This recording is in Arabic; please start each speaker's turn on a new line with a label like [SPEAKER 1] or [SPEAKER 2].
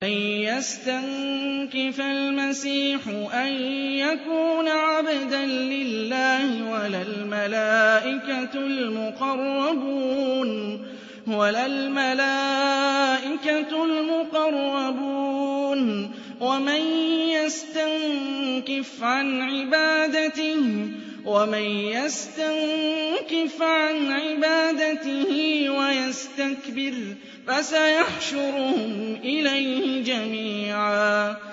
[SPEAKER 1] لن يستنكف المسيح أن يكون عبدا لله ولا الملائكة المقربون ومن يستنكف عن عبادته ويستكبر فسيحشرهم إليه جميعا